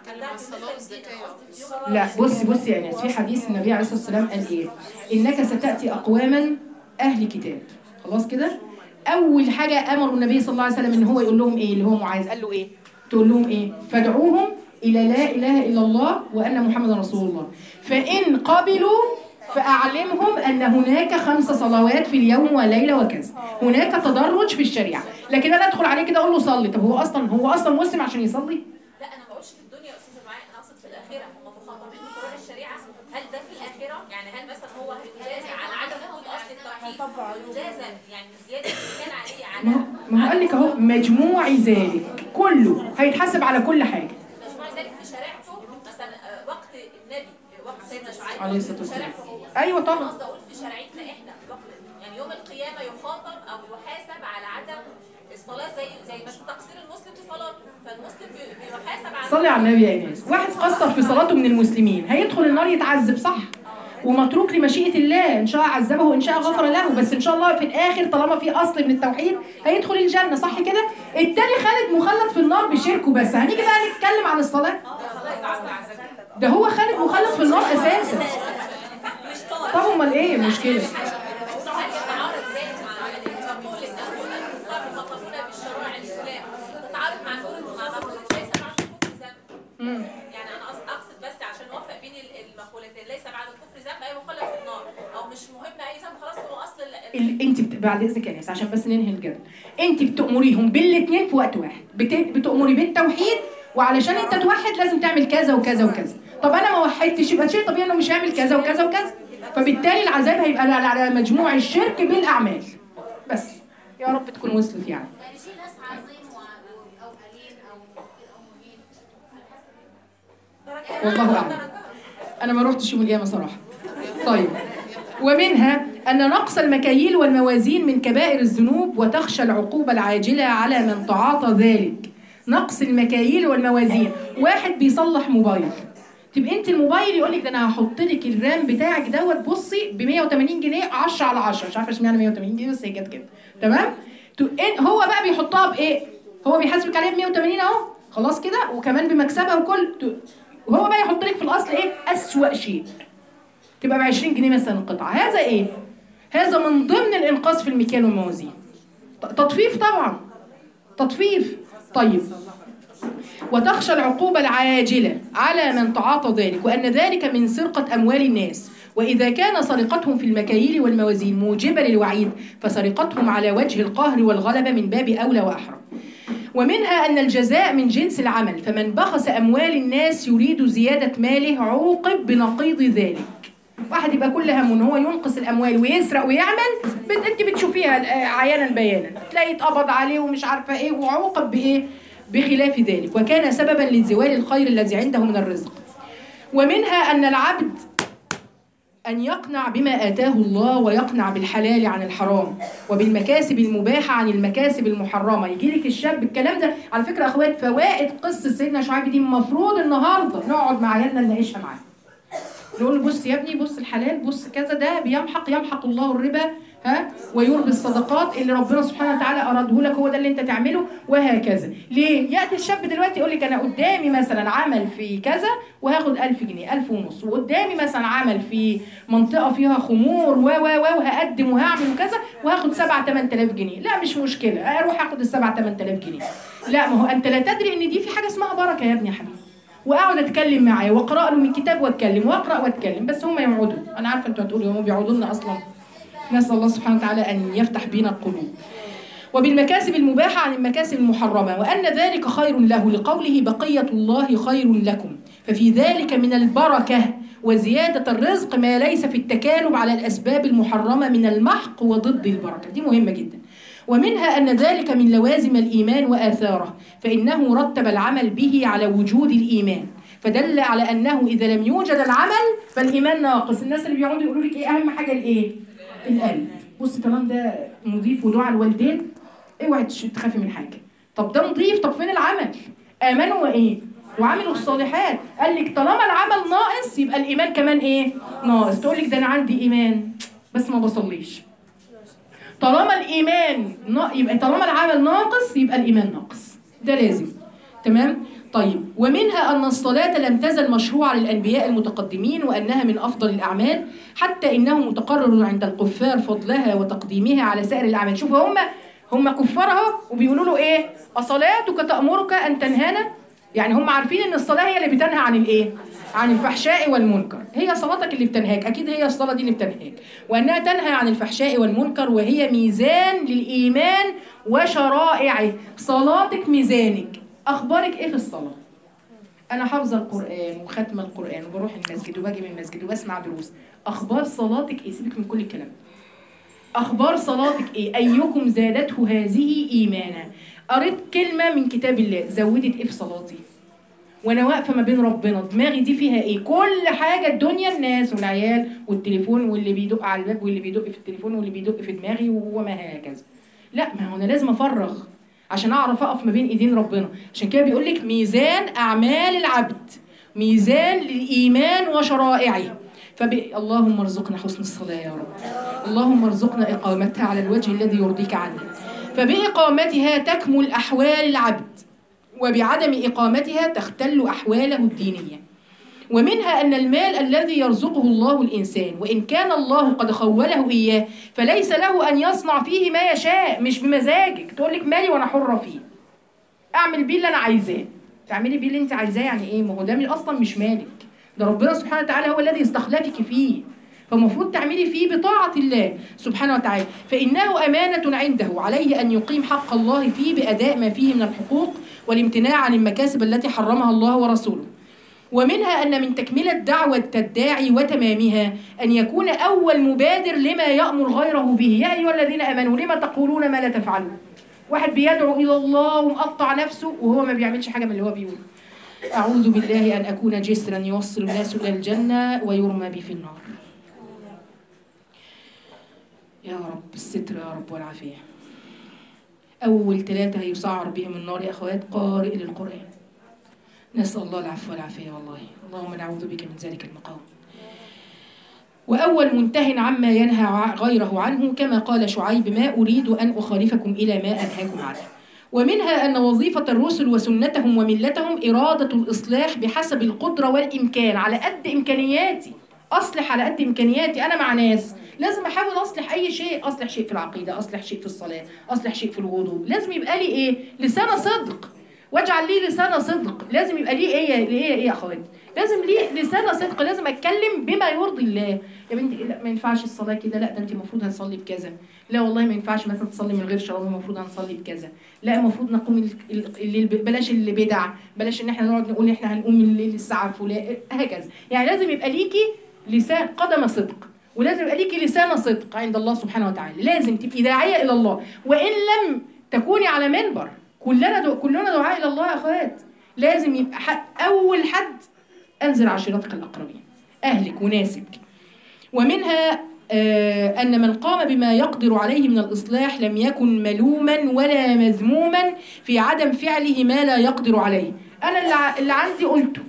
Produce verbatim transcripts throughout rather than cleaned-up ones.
لا بصي بصي يا ناس، في حديث النبي عليه الصلاه والسلام قال ايه؟ انك ستاتي اقواما اهل كتاب. خلاص كده؟ اول حاجه امر النبي صلى الله عليه وسلم ان هو يقول لهم ايه؟ اللي هو معاذ قال له ايه؟ تقول لهم ايه؟ فادعوهم الى لا اله الا الله وان محمدا رسول الله، فان قبلوا فاعلمهم ان هناك خمس صلوات في اليوم وليله وكذا. هناك تدرج في الشريعه، لكن انا ادخل عليه كده اقول له صلي. طب هو اصلا هو اصلا مسلم عشان يصلي؟ لا انا ما بقولش في الدنيا يا استاذه معايا، انا اقصد في الاخره. هم مخاطبين بفروع الشريعه، هل ده في الاخره؟ يعني هل مثلا هو هيجازى على عدم وجود اصل التوحيد؟ يجازى يعني زياده اللي كان عليه على ما هو قال لك اهو مجموع ذلك كله هيتحاسب على كل حاجه. مجموع ذلك في شريعته مثلا وقت النبي، وقت سيدنا شعيب عليه الصلاه والسلام. ايوه طبعا. قصدي اقول في شريعتنا احنا يعني يوم القيامه يخاطب او يحاسب على عدم الصلاه، زي زي مش تقصير المسلم في صلاته، فالمسلم بيحاسب على. صلي على النبي يا ايناس. واحد قصر في صلاته من المسلمين هيدخل النار يتعذب صح؟ ومتروك لمشيئه الله، ان شاء عذبه وان شاء غفر له، بس ان شاء الله في الاخر طالما في اصل من التوحيد هيدخل الجنه صح كده؟ التاني خالد مخلد في النار بشركه بس. هنيجي بقى نتكلم عن الصلاه؟ ده هو خالد مخلد في النار اساسا. طب امال ايه المشكله؟ يعني انا اقصد بس عشان نوفق بين المقولتين، ليس بعد الكفر ذنب اي مخلد في النار، او مش مهم اي ذنب خلاص هو اصل ال... انت بت... بعد اذنك يا ناس عشان بس ننهي الجدل، انت بتأمريهم بالاثنين في وقت واحد. بت... بتأمري بالتوحيد، وعلشان انت توحد لازم تعمل كذا وكذا وكذا. طب انا ما وحدتش يبقى شيء طبيعي انه مش هعمل كذا وكذا وكذا، فبالتالي العذاب هيبقى على مجموع الشرك بالاعمال. بس يا رب تكون وصلت يعني. والله أعلم، أنا ما روحتش يوم القيامة صراحة. طيب، ومنها أن نقص المكاييل والموازين من كبائر الذنوب، وتخشى العقوبة العاجلة على من تعاطى ذلك. نقص المكاييل والموازين، واحد بيصلح موبايل، تبقى انت الموبايل يقول لك ده انا هحط لك الرام بتاعك دوت بصي ب مية وتمانين جنيه عشرة على عشرة، مش عارفه اشمعنى مية وتمانين جنيه بس هي جت كده تمام. هو بقى بيحطها بايه؟ هو بيحاسبك عليها ب مية وتمانين اهو خلاص كده، وكمان بمكسبها وكل، وهو بقى يحط لك في الاصل ايه؟ اسوأ شيء، تبقى ب عشرين جنيه مثلا القطعه. هذا ايه؟ هذا من ضمن الانقاص في المكيال والموازين. تطفيف طبعا، تطفيف. طيب، وتخشى العقوبة العاجلة على من تعاطى ذلك، وأن ذلك من سرقة أموال الناس. وإذا كان سرقتهم في المكاييل والموازين موجبة للوعيد، فسرقتهم على وجه القهر والغلبة من باب أولى وأحرى. ومنها أن الجزاء من جنس العمل، فمن بخس أموال الناس يريد زيادة ماله عوقب بنقيض ذلك. واحد يبقى كل همه ان هو ينقص الاموال ويسرق ويعمل، بت... انت بتشوفيها عيانا بيانا، تلاقي اتقبض عليه ومش عارفه ايه، وعوقب بايه؟ بخلاف ذلك، وكان سببا لزوال الخير الذي عنده من الرزق. ومنها أن العبد أن يقنع بما آتاه الله، ويقنع بالحلال عن الحرام، وبالمكاسب المباحة عن المكاسب المحرمة. يجي لك الشاب الكلام ده. على فكرة أخوات، فوائد قصة سيدنا شعيب دي المفروض النهاردة نقعد مع عيالنا نناقشها معاه، نقول له بص يا ابني، بص الحلال، بص كذا، ده بيمحق يمحق الله الربا ها ويربي الصدقات اللي ربنا سبحانه وتعالى أراده لك، هو ده اللي انت تعمله، وهكذا. ليه؟ يأتي الشاب دلوقتي يقول لك أنا قدامي مثلا عمل في كذا وهاخد ألف جنيه، ألف ونص، وقدامي مثلا عمل في منطقة فيها خمور و و و وهقدم وهعمل وكذا وهاخد سبعة تمن تلاف جنيه. لا مش مشكلة، أروح أخد السبعة تمن تلاف جنيه. لا، ما هو أنت لا تدري إن دي في حاجة اسمها بركة يا ابني يا حبيبي. واقعد اتكلم معاه واقرا له من كتاب واتكلم واقرا واتكلم، بس هم يوعدوا. انا عارفه انتوا هتقولوا هم بيعودوا لنا اصلا. نسال الله سبحانه وتعالى ان يفتح بينا القلوب. وبالمكاسب المباحه عن المكاسب المحرمه، وان ذلك خير له، لقوله بقيه الله خير لكم. ففي ذلك من البركه وزياده الرزق ما ليس في التكالب على الاسباب المحرمه من المحق وضد البركه. دي مهمه جدا. ومنها أن ذلك من لوازم الإيمان وآثاره، فإنه رتب العمل به على وجود الإيمان، فدل على أنه إذا لم يوجد العمل فالإيمان ناقص. الناس اللي بيقعدوا يقولوا لك إيه أهم حاجة؟ الإيه؟ القلب. بص كلام ده نضيف ودعاء الوالدين، اوعي تخافي من حاجة. طب ده نضيف، طب فين العمل؟ آمنوا وإيه؟ وعملوا الصالحات. قال لك طالما العمل ناقص يبقى الإيمان كمان إيه؟ ناقص. تقول لك ده أنا عندي إيمان بس ما بصليش. طالما الإيمان يبقى طالما العمل ناقص يبقى الإيمان ناقص، ده لازم. تمام؟ طيب، ومنها أن الصلاة لم تزل مشروعة للأنبياء المتقدمين، وأنها من أفضل الأعمال، حتى إنه متقرر عند الكفار فضلها وتقديمها على سائر الأعمال. شوفوا هم هم كفار اهو، وبيقولوا له إيه؟ أصلاتك تأمرك أن تنهانا؟ يعني هم عارفين إن الصلاة هي اللي بتنهى عن الإيه؟ عن الفحشاء والمنكر. هي صلاتك اللي بتنهاك، أكيد هي الصلاة دي اللي بتنهاك، وأنها تنهى عن الفحشاء والمنكر، وهي ميزان للإيمان وشرائعه. صلاتك ميزانك. أخبارك إيه في الصلاة؟ أنا حافظة القرآن وختم القرآن وبروح المسجد وباجي من المسجد وبسمع دروس. أخبار صلاتك إيه؟ سيبك من كل الكلام. أخبار صلاتك إيه؟ أيكم زادته هذه إيمانا. قريت كلمة من كتاب الله زودت إيه في صلاتي؟ وأنا واقفة ما بين ربنا، دماغي دي فيها إيه؟ كل حاجة الدنيا، الناس والعيال والتليفون واللي بيدق على الباب واللي بيدق في التليفون واللي بيدق في دماغي وما هكذا. لا، ما هو أنا لازم أفرغ عشان أعرف أقف ما بين إيدين ربنا. عشان كده بيقول لك ميزان أعمال العبد، ميزان للإيمان وشرائعه. فب... اللهم ارزقنا حسن الصلاة يا رب. اللهم ارزقنا إقامتها على الوجه الذي يرضيك عنا. فبإقامتها تكمل أحوال العبد، وبعدم إقامتها تختل أحواله الدينية. ومنها أن المال الذي يرزقه الله الإنسان، وإن كان الله قد خوله إياه، فليس له أن يصنع فيه ما يشاء. مش بمزاجك تقول لك مالي وأنا حرة فيه، أعمل بيه اللي أنا عايزاه. تعملي بيه اللي أنت عايزاه يعني إيه؟ ما هو ده أصلا مش مالك، ده ربنا سبحانه وتعالى هو الذي استخلفك فيه، فالمفروض تعملي فيه بطاعة الله سبحانه وتعالى. فإنه أمانة عنده، عليه أن يقيم حق الله فيه بأداء ما فيه من الحقوق والامتناع عن المكاسب التي حرمها الله ورسوله. ومنها أن من تكملة دعوة الداعي وتمامها أن يكون أول مبادر لما يأمر غيره به. يا أيها الذين آمنوا لما تقولون ما لا تفعلون. واحد بيدعو إلى الله ومقطع نفسه وهو ما بيعملش حاجة من اللي هو بيقوله. أعوذ بالله أن أكون جسرا يوصل الناس إلى الجنة ويرمى بي في النار. يا رب الستر يا رب والعافية. أول ثلاثة هيسعر بهم النار يا أخوات قارئ للقرآن. نسأل الله العفو والعافية والله. اللهم نعوذ بك من ذلك المقام. وأول منته عما ينهى غيره عنه، كما قال شعيب ما أريد أن أخالفكم إلى ما أنهاكم عنه. ومنها أن وظيفة الرسل وسنتهم وملتهم إرادة الإصلاح بحسب القدرة والإمكان، على قد إمكانياتي أصلح، على قد إمكانياتي. أنا مع ناس لازم أحاول أصلح أي شيء، أصلح شيء في العقيدة، أصلح شيء في الصلاة، أصلح شيء في الوضوء. لازم يبقى لي إيه؟ لسان صدق. واجعل لي لسان صدق. لازم يبقى لي إيه؟ إيه إيه يا أخواتي؟ لازم لي لسان صدق. لازم أتكلم بما يرضي الله. يا بنتي لا ما ينفعش الصلاة كده، لا ده أنت المفروض هتصلي بكذا. لا والله ما ينفعش مثلا تصلي من غير شراب، المفروض هنصلي بكذا. لا المفروض نقوم الليل، بلاش اللي بدع، بلاش ان احنا نقعد نقول احنا هنقوم الليل الساعه فلان هكذا. يعني لازم يبقى ليكي لسان قدم صدق، ولازم يبقى ليكي لسان صدق عند الله سبحانه وتعالى. لازم تبقي داعيه الى الله، وان لم تكوني على منبر. كلنا دو كلنا دعاء الى الله يا اخوات. لازم يبقى اول حد انزل عشيرتك الاقربين، اهلك وناسك. ومنها آه أن من قام بما يقدر عليه من الإصلاح لم يكن ملوما ولا مذموما في عدم فعله ما لا يقدر عليه. أنا اللي عندي قلته،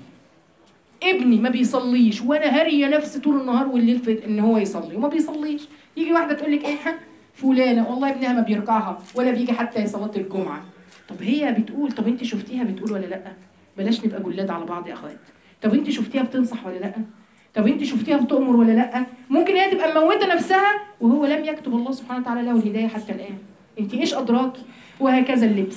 ابني ما بيصليش وأنا هارية نفسي طول النهار والليل في إن هو يصلي وما بيصليش. يجي واحدة تقول لك إيه فلانة والله ابنها ما بيركعها ولا بيجي حتى صلاة الجمعة. طب هي بتقول، طب أنت شفتيها بتقول ولا لأ؟ بلاش نبقى جلاد على بعض يا أخوات. طب أنت شفتيها بتنصح ولا لأ؟ طب انت شفتيها بتؤمر ولا لا؟ ممكن هي تبقى مموته نفسها وهو لم يكتب الله سبحانه وتعالى له الهدايه حتى الان. انت ايش ادراكي؟ وهكذا اللبس.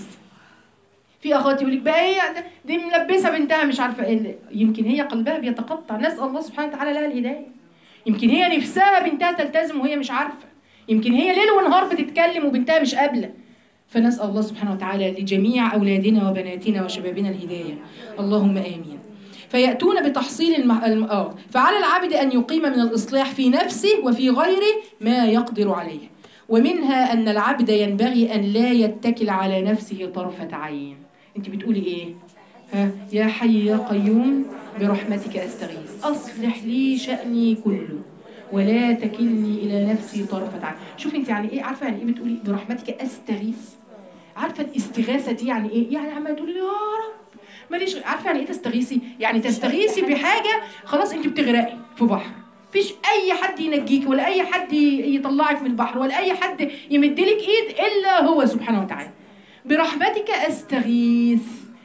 في اخوات يقول لك بقى هي دي ملبسه بنتها مش عارفه ايه، يمكن هي قلبها بيتقطع، نسال الله سبحانه وتعالى لها الهدايه. يمكن هي نفسها بنتها تلتزم وهي مش عارفه، يمكن هي ليل ونهار بتتكلم وبنتها مش قابله. فنسال الله سبحانه وتعالى لجميع اولادنا وبناتنا وشبابنا الهدايه، اللهم امين. فيأتون بتحصيل المح... الم... آه. فعلى العبد أن يقيم من الإصلاح في نفسه وفي غيره ما يقدر عليه. ومنها أن العبد ينبغي أن لا يتكل على نفسه طرفة عين. أنت بتقولي إيه؟ ها؟ يا حي يا قيوم برحمتك أستغيث أصلح لي شأني كله ولا تكلني إلى نفسي طرفة عين. شوف أنت يعني إيه؟ عارفة يعني إيه بتقولي برحمتك أستغيث؟ عارفة الاستغاثة دي يعني إيه؟ يعني عمالة تقولي يا رب ماليش. عارفه يعني ايه تستغيثي؟ يعني تستغيثي بحاجه خلاص انت بتغرقي في بحر، مفيش اي حد ينجيك ولا اي حد يطلعك من البحر ولا اي حد يمدلك ايد الا هو سبحانه وتعالى. برحمتك استغيث.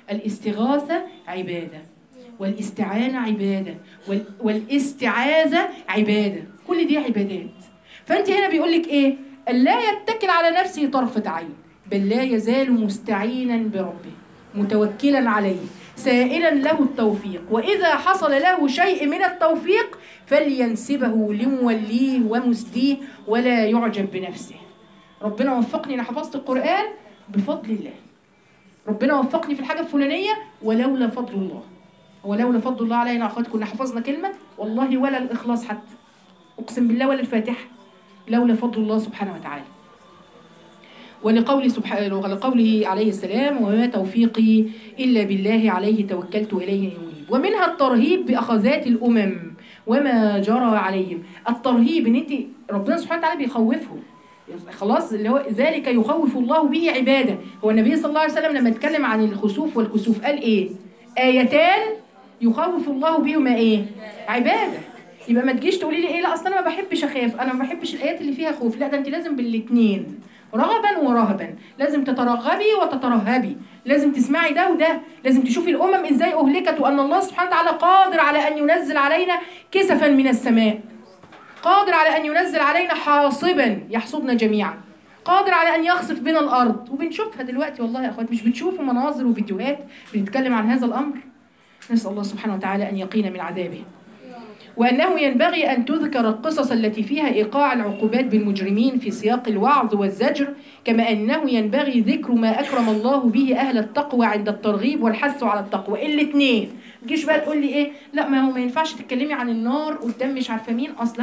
الاستغاثة عبادة، والاستعانة عبادة، وال... والاستعاذة عبادة، كل دي عبادات. فأنت هنا بيقولك إيه؟ ألا يتكل على نفسه طرفة عين، بل لا يزال مستعينا بربه متوكلا عليه سائلا له التوفيق، وإذا حصل له شيء من التوفيق فلينسبه لموليه ومسديه ولا يعجب بنفسه. ربنا وفقني أنا حفظت القرآن بفضل الله، ربنا وفقني في الحاجة الفلانية ولولا فضل الله، ولولا فضل الله علينا أخوات كنا حفظنا كلمة والله ولا الإخلاص حتى، أقسم بالله ولا الفاتحة، لولا فضل الله سبحانه وتعالى. ولقوله سبحانه ولقوله عليه السلام وما توفيقي إلا بالله عليه توكلت إليه ينيب. ومنها الترهيب بأخذات الأمم وما جرى عليهم. الترهيب إن أنت ربنا سبحانه وتعالى بيخوفهم خلاص، اللي هو ذلك يخوف الله به عباده. هو النبي صلى الله عليه وسلم لما اتكلم عن الخسوف والكسوف قال إيه؟ آيتان يخوف الله بهما إيه؟ عباده. يبقى ما تجيش تقولي لي إيه لا أصل أنا ما بحبش أخاف، أنا ما بحبش الآيات اللي فيها خوف، لا ده أنت لازم بالاثنين، رغبا ورهبا، لازم تترغبي وتترهبي، لازم تسمعي ده وده، لازم تشوفي الأمم إزاي أهلكت وأن الله سبحانه وتعالى قادر على أن ينزل علينا كسفا من السماء، قادر على أن ينزل علينا حاصبا يحصدنا جميعا، قادر على أن يخسف بنا الأرض، وبنشوفها دلوقتي والله يا أخوات، مش بتشوفوا مناظر وفيديوهات بتتكلم عن هذا الأمر؟ نسأل الله سبحانه وتعالى أن يقينا من عذابه. وأنه ينبغي أن تذكر القصص التي فيها إيقاع العقوبات بالمجرمين في سياق الوعظ والزجر، كما أنه ينبغي ذكر ما أكرم الله به أهل التقوى عند الترغيب والحث على التقوى. الاثنين. تجيش بقى تقول لي إيه؟ لا ما هو ما ينفعش تتكلمي عن النار قدام مش عارفة مين أصلا.